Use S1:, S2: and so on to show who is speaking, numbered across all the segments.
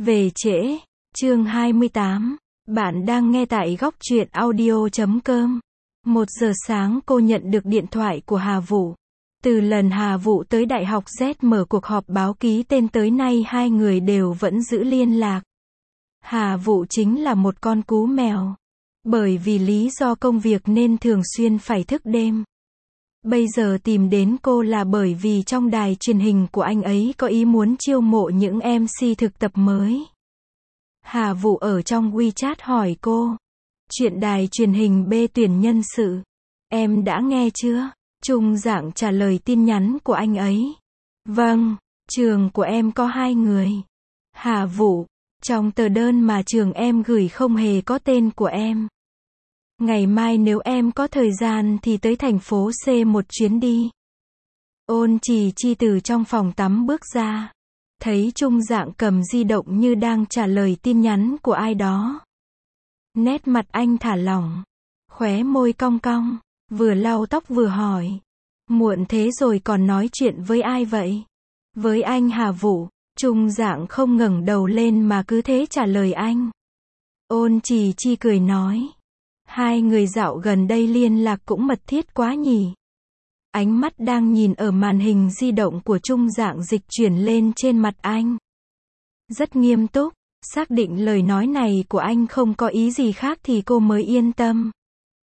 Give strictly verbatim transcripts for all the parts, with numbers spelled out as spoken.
S1: Về trễ, chương hai mươi tám. Bạn đang nghe tại góc truyện audio chấm com. Một giờ sáng cô nhận được điện thoại của Hà Vũ. Từ lần Hà Vũ tới Đại học Z mở cuộc họp báo ký tên tới nay hai người đều vẫn giữ liên lạc. Hà Vũ chính là một con cú mèo. Bởi vì lý do công việc nên thường xuyên phải thức đêm. Bây giờ tìm đến cô là bởi vì trong đài truyền hình của anh ấy có ý muốn chiêu mộ những em xê thực tập mới. Hà Vũ ở trong WeChat hỏi cô. Chuyện đài truyền hình B tuyển nhân sự. Em đã nghe chưa? Trung Dạng trả lời tin nhắn của anh ấy. Vâng, trường của em có hai người. Hà Vũ, trong tờ đơn mà trường em gửi không hề có tên của em. Ngày mai nếu em có thời gian thì tới thành phố C một chuyến đi. Ôn Trì Chi từ trong phòng tắm bước ra. Thấy Trung Dạng cầm di động như đang trả lời tin nhắn của ai đó. Nét mặt anh thả lỏng. Khóe môi cong cong. Vừa lau tóc vừa hỏi. Muộn thế rồi còn nói chuyện với ai vậy? Với anh Hà Vũ. Trung Dạng không ngẩng đầu lên mà cứ thế trả lời anh. Ôn Trì Chi cười nói. Hai người dạo gần đây liên lạc cũng mật thiết quá nhỉ. Ánh mắt đang nhìn ở màn hình di động của Trung Dạng dịch chuyển lên trên mặt anh. Rất nghiêm túc, xác định lời nói này của anh không có ý gì khác thì cô mới yên tâm.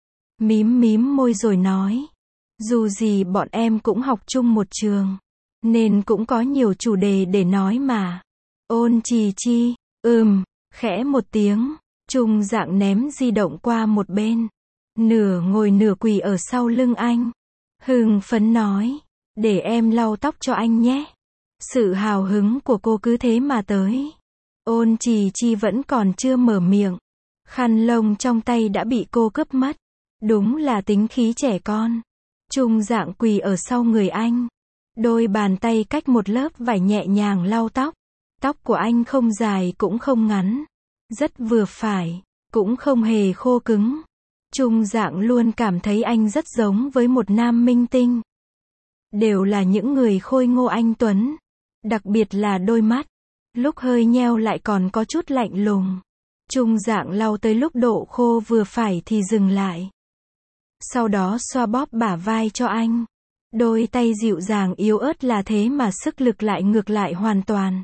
S1: Mím mím môi rồi nói. Dù gì bọn em cũng học chung một trường. Nên cũng có nhiều chủ đề để nói mà. Ôn Trì Chi, ừm, khẽ một tiếng. Trung Dạng ném di động qua một bên. Nửa ngồi nửa quỳ ở sau lưng anh. Hưng phấn nói. Để em lau tóc cho anh nhé. Sự hào hứng của cô cứ thế mà tới. Ôn Trì Chi vẫn còn chưa mở miệng. Khăn lông trong tay đã bị cô cướp mất. Đúng là tính khí trẻ con. Trung Dạng quỳ ở sau người anh. Đôi bàn tay cách một lớp vải nhẹ nhàng lau tóc. Tóc của anh không dài cũng không ngắn. Rất vừa phải, cũng không hề khô cứng. Trung Dạng luôn cảm thấy anh rất giống với một nam minh tinh. Đều là những người khôi ngô anh tuấn. Đặc biệt là đôi mắt. Lúc hơi nheo lại còn có chút lạnh lùng. Trung Dạng lau tới lúc độ khô vừa phải thì dừng lại. Sau đó xoa bóp bả vai cho anh. Đôi tay dịu dàng yếu ớt là thế mà sức lực lại ngược lại hoàn toàn.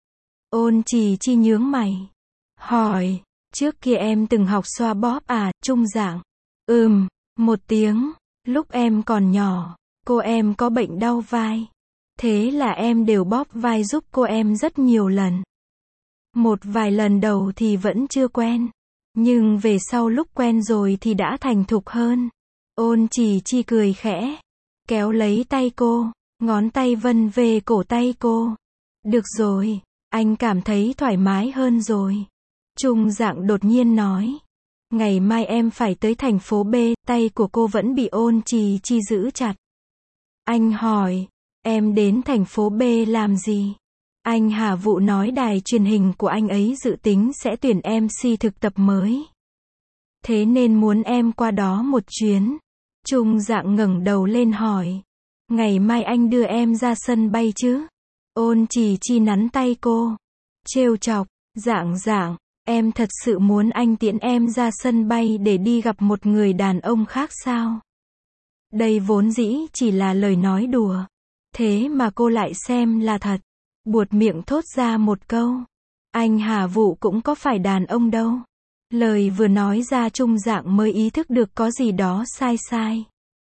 S1: Ôn Trì Chi nhướng mày. Hỏi, trước kia em từng học xoa bóp à? Trung Dạng. Ừm, một tiếng. Lúc em còn nhỏ, cô em có bệnh đau vai. Thế là em đều bóp vai giúp cô em rất nhiều lần. Một vài lần đầu thì vẫn chưa quen. Nhưng về sau lúc quen rồi thì đã thành thục hơn. Ôn Trì Chi cười khẽ. Kéo lấy tay cô. Ngón tay vân về cổ tay cô. Được rồi, anh cảm thấy thoải mái hơn rồi. Trung Dạng đột nhiên nói. Ngày mai em phải tới thành phố B, tay của cô vẫn bị Ôn Trì Chi giữ chặt. Anh hỏi, em đến thành phố B làm gì? Anh Hà Vũ nói đài truyền hình của anh ấy dự tính sẽ tuyển em xê thực tập mới. Thế nên muốn em qua đó một chuyến. Trung Dạng ngẩng đầu lên hỏi. Ngày mai anh đưa em ra sân bay chứ? Ôn Trì Chi nắn tay cô. Trêu chọc, Dạng Dạng. Em thật sự muốn anh tiễn em ra sân bay để đi gặp một người đàn ông khác sao? Đây vốn dĩ chỉ là lời nói đùa. Thế mà cô lại xem là thật. Buột miệng thốt ra một câu. Anh Hà Vũ cũng có phải đàn ông đâu. Lời vừa nói ra Trung Dạng mới ý thức được có gì đó sai sai.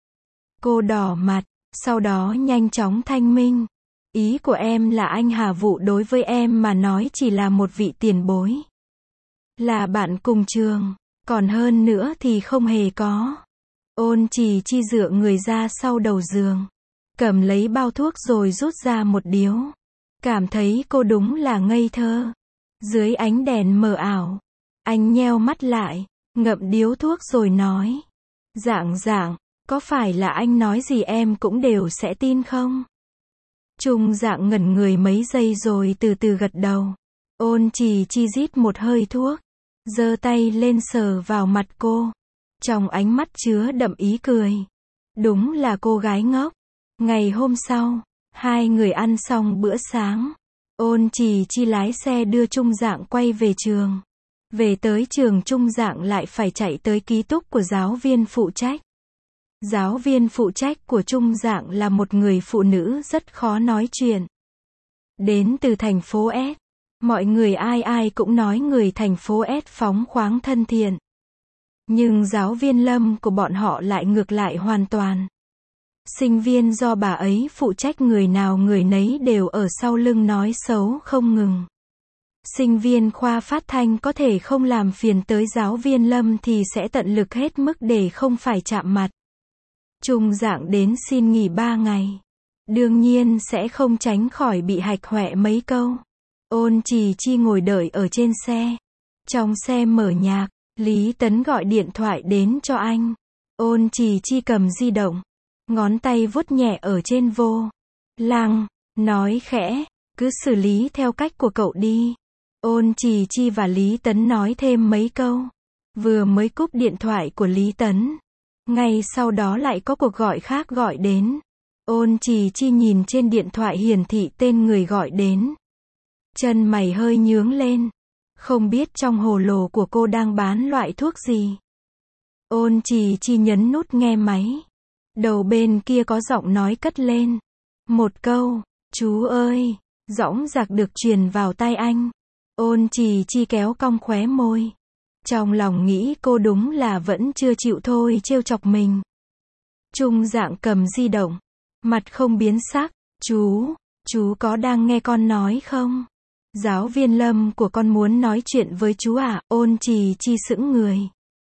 S1: Cô đỏ mặt, sau đó nhanh chóng thanh minh. Ý của em là anh Hà Vũ đối với em mà nói chỉ là một vị tiền bối. Là bạn cùng trường, còn hơn nữa thì không hề có. Ôn Trì Chi dựa người ra sau đầu giường. Cầm lấy bao thuốc rồi rút ra một điếu. Cảm thấy cô đúng là ngây thơ. Dưới ánh đèn mờ ảo. Anh nheo mắt lại, ngậm điếu thuốc rồi nói. Dạng Dạng, có phải là anh nói gì em cũng đều sẽ tin không? Trung Dạng ngẩn người mấy giây rồi từ từ gật đầu. Ôn Trì Chi rít một hơi thuốc. Giơ tay lên sờ vào mặt cô. Trong ánh mắt chứa đậm ý cười. Đúng là cô gái ngốc. Ngày hôm sau, hai người ăn xong bữa sáng. Ôn Trì Chi lái xe đưa Trung Dạng quay về trường. Về tới trường Trung Dạng lại phải chạy tới ký túc của giáo viên phụ trách. Giáo viên phụ trách của Trung Dạng là một người phụ nữ rất khó nói chuyện. Đến từ thành phố S. Mọi người ai ai cũng nói người thành phố S phóng khoáng thân thiện. Nhưng giáo viên Lâm của bọn họ lại ngược lại hoàn toàn. Sinh viên do bà ấy phụ trách người nào người nấy đều ở sau lưng nói xấu không ngừng. Sinh viên khoa phát thanh có thể không làm phiền tới giáo viên Lâm thì sẽ tận lực hết mức để không phải chạm mặt. Trung Dạng đến xin nghỉ ba ngày. Đương nhiên sẽ không tránh khỏi bị hạch hoẹ mấy câu. Ôn Trì Chi ngồi đợi ở trên xe. Trong xe mở nhạc, Lý Tấn gọi điện thoại đến cho anh. Ôn Trì Chi cầm di động. Ngón tay vuốt nhẹ ở trên vô lăng, nói khẽ, cứ xử lý theo cách của cậu đi. Ôn Trì Chi và Lý Tấn nói thêm mấy câu. Vừa mới cúp điện thoại của Lý Tấn. Ngay sau đó lại có cuộc gọi khác gọi đến. Ôn Trì Chi nhìn trên điện thoại hiển thị tên người gọi đến. Chân mày hơi nhướng lên. Không biết trong hồ lô của cô đang bán loại thuốc gì. Ôn Trì Chi nhấn nút nghe máy. Đầu bên kia có giọng nói cất lên. Một câu, chú ơi, dõng dạc được truyền vào tai anh. Ôn Trì Chi kéo cong khóe môi. Trong lòng nghĩ cô đúng là vẫn chưa chịu thôi trêu chọc mình. Trung Dạng cầm di động. Mặt không biến sắc. Chú, chú có đang nghe con nói không? Giáo viên Lâm của con muốn nói chuyện với chú à? Ôn Trì Chi sững người.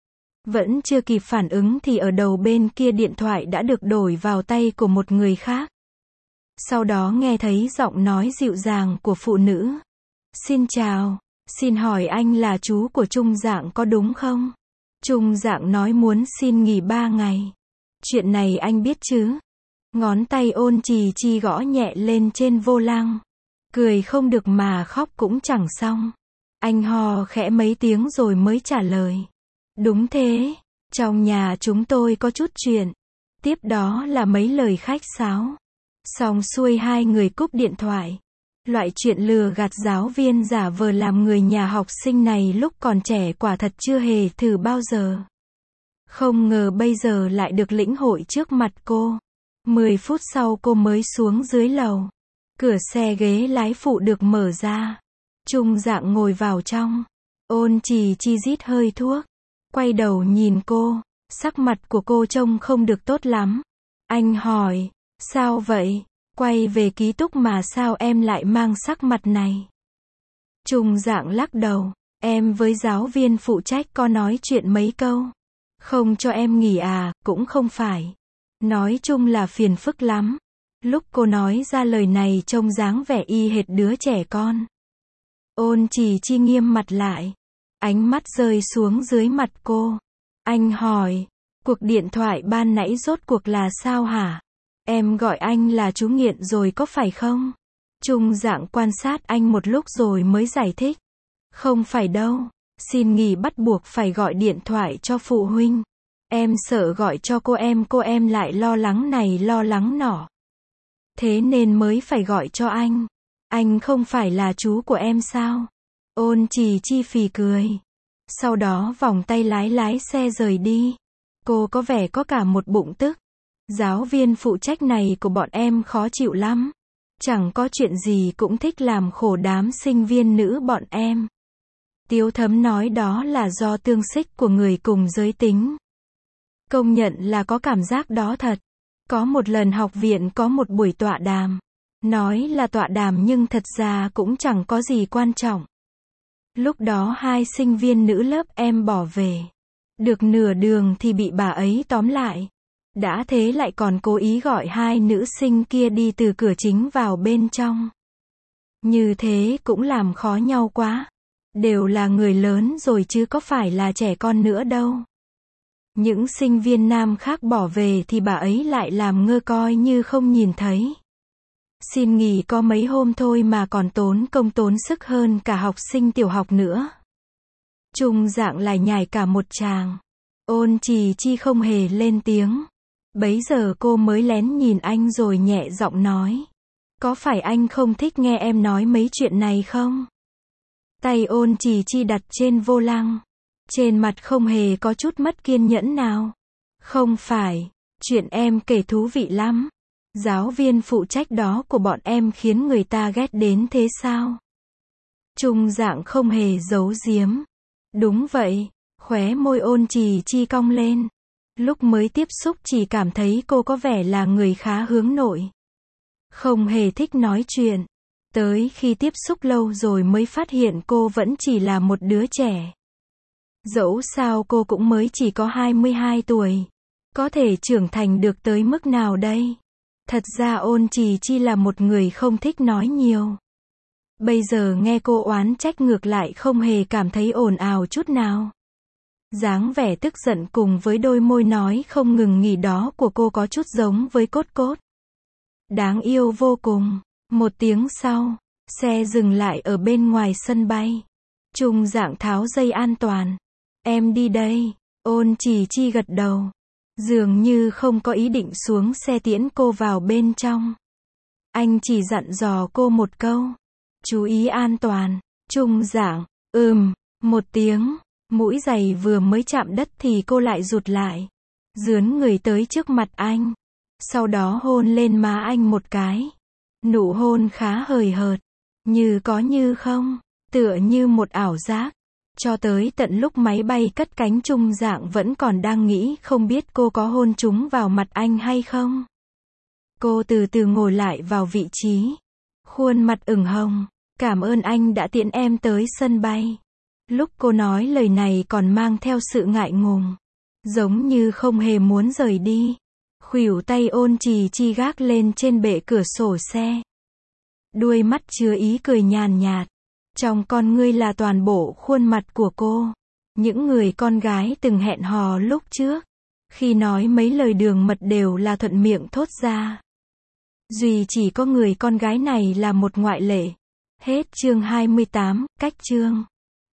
S1: Vẫn chưa kịp phản ứng thì ở đầu bên kia điện thoại đã được đổi vào tay của một người khác. Sau đó nghe thấy giọng nói dịu dàng của phụ nữ. Xin chào, xin hỏi anh là chú của Trung Dạng có đúng không? Trung Dạng nói muốn xin nghỉ ba ngày. Chuyện này anh biết chứ? Ngón tay Ôn Trì Chi gõ nhẹ lên trên vô lăng. Cười không được mà khóc cũng chẳng xong. Anh hò khẽ mấy tiếng rồi mới trả lời. Đúng thế, trong nhà chúng tôi có chút chuyện. Tiếp đó là mấy lời khách sáo. Xong xuôi hai người cúp điện thoại. Loại chuyện lừa gạt giáo viên giả vờ làm người nhà học sinh này lúc còn trẻ quả thật chưa hề thử bao giờ. Không ngờ bây giờ lại được lĩnh hội trước mặt cô. Mười phút sau cô mới xuống dưới lầu. Cửa xe ghế lái phụ được mở ra. Trung Dạng ngồi vào trong. Ôn Trì Chi rít hơi thuốc. Quay đầu nhìn cô. Sắc mặt của cô trông không được tốt lắm. Anh hỏi, sao vậy? Quay về ký túc mà sao em lại mang sắc mặt này? Trung Dạng lắc đầu. Em với giáo viên phụ trách có nói chuyện mấy câu. Không cho em nghỉ à? Cũng không phải. Nói chung là phiền phức lắm. Lúc cô nói ra lời này trông dáng vẻ y hệt đứa trẻ con. Ôn Trì Chi nghiêm mặt lại. Ánh mắt rơi xuống dưới mặt cô. Anh hỏi, cuộc điện thoại ban nãy rốt cuộc là sao hả? Em gọi anh là chú nghiện rồi có phải không? Trung Dạng quan sát anh một lúc rồi mới giải thích. Không phải đâu. Xin nghỉ bắt buộc phải gọi điện thoại cho phụ huynh. Em sợ gọi cho cô em cô em lại lo lắng này lo lắng nọ. Thế nên mới phải gọi cho anh. Anh không phải là chú của em sao? Ôn Trì Chi phì cười. Sau đó vòng tay lái lái xe rời đi. Cô có vẻ có cả một bụng tức. Giáo viên phụ trách này của bọn em khó chịu lắm. Chẳng có chuyện gì cũng thích làm khổ đám sinh viên nữ bọn em. Tiếu Thấm nói đó là do tương xích của người cùng giới tính. Công nhận là có cảm giác đó thật. Có một lần học viện có một buổi tọa đàm. Nói là tọa đàm nhưng thật ra cũng chẳng có gì quan trọng. Lúc đó hai sinh viên nữ lớp em bỏ về. Được nửa đường thì bị bà ấy tóm lại. Đã thế lại còn cố ý gọi hai nữ sinh kia đi từ cửa chính vào bên trong. Như thế cũng làm khó nhau quá. Đều là người lớn rồi chứ có phải là trẻ con nữa đâu. Những sinh viên nam khác bỏ về thì bà ấy lại làm ngơ coi như không nhìn thấy. Xin nghỉ có mấy hôm thôi mà còn tốn công tốn sức hơn cả học sinh tiểu học nữa. Trung Dạng lại nhảy cả một tràng. Ôn Trì Chi không hề lên tiếng. Bấy giờ cô mới lén nhìn anh rồi nhẹ giọng nói. Có phải anh không thích nghe em nói mấy chuyện này không? Tay Ôn Trì Chi đặt trên vô lăng. Trên mặt không hề có chút mất kiên nhẫn nào. Không phải, chuyện em kể thú vị lắm. Giáo viên phụ trách đó của bọn em khiến người ta ghét đến thế sao? Trung Dạng không hề giấu giếm. Đúng vậy, khóe môi Ôn Trì Chi cong lên. Lúc mới tiếp xúc chỉ cảm thấy cô có vẻ là người khá hướng nội. Không hề thích nói chuyện. Tới khi tiếp xúc lâu rồi mới phát hiện cô vẫn chỉ là một đứa trẻ. Dẫu sao cô cũng mới chỉ có hai mươi hai tuổi. Có thể trưởng thành được tới mức nào đây? Thật ra Ôn Trì Chi là một người không thích nói nhiều. Bây giờ nghe cô oán trách ngược lại không hề cảm thấy ồn ào chút nào. Dáng vẻ tức giận cùng với đôi môi nói không ngừng nghỉ đó của cô có chút giống với Cốt Cốt. Đáng yêu vô cùng. Một tiếng sau, xe dừng lại ở bên ngoài sân bay. Trung Dạng tháo dây an toàn. Em đi đây. Ôn Trì Chi gật đầu. Dường như không có ý định xuống xe tiễn cô vào bên trong. Anh chỉ dặn dò cô một câu. Chú ý an toàn. Trung Dạng, ừm, một tiếng. Mũi giày vừa mới chạm đất thì cô lại rụt lại. Dướn người tới trước mặt anh. Sau đó hôn lên má anh một cái. Nụ hôn khá hời hợt. Như có như không. Tựa như một ảo giác. Cho tới tận lúc máy bay cất cánh Trung Dạng vẫn còn đang nghĩ không biết cô có hôn trúng vào mặt anh hay không. Cô từ từ ngồi lại vào vị trí. Khuôn mặt ửng hồng. Cảm ơn anh đã tiễn em tới sân bay. Lúc cô nói lời này còn mang theo sự ngại ngùng. Giống như không hề muốn rời đi. Khuỷu tay Ôn Trì Chi gác lên trên bệ cửa sổ xe. Đuôi mắt chứa ý cười nhàn nhạt. Trong con ngươi là toàn bộ khuôn mặt của cô. Những người con gái từng hẹn hò lúc trước. Khi nói mấy lời đường mật đều là thuận miệng thốt ra. Duy chỉ có người con gái này là một ngoại lệ. Hết chương hai mươi tám, cách chương.